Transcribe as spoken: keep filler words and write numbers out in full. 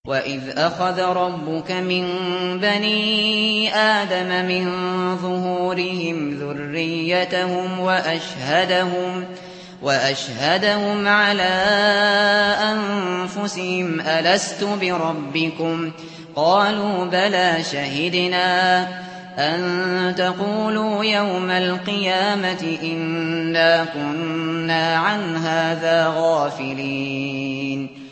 وَإِذْ أَخَذَ رَبُّكَ مِن بَنِي آدَمَ مِن ظُهُورِهِمْ ذُرِّيَّتَهُمْ وَأَشْهَدَهُمْ وَأَشْهَدَهُمْ عَلَىٰ أَنفُسِهِمْ أَلَسْتُ بِرَبِّكُمْ ۖ قَالُوا بَلَىٰ شَهِدْنَا أَن تَقُولُوا يَوْمَ الْقِيَامَةِ إِنَّا كُنَّا عَنْ هَٰذَا غَافِلِينَ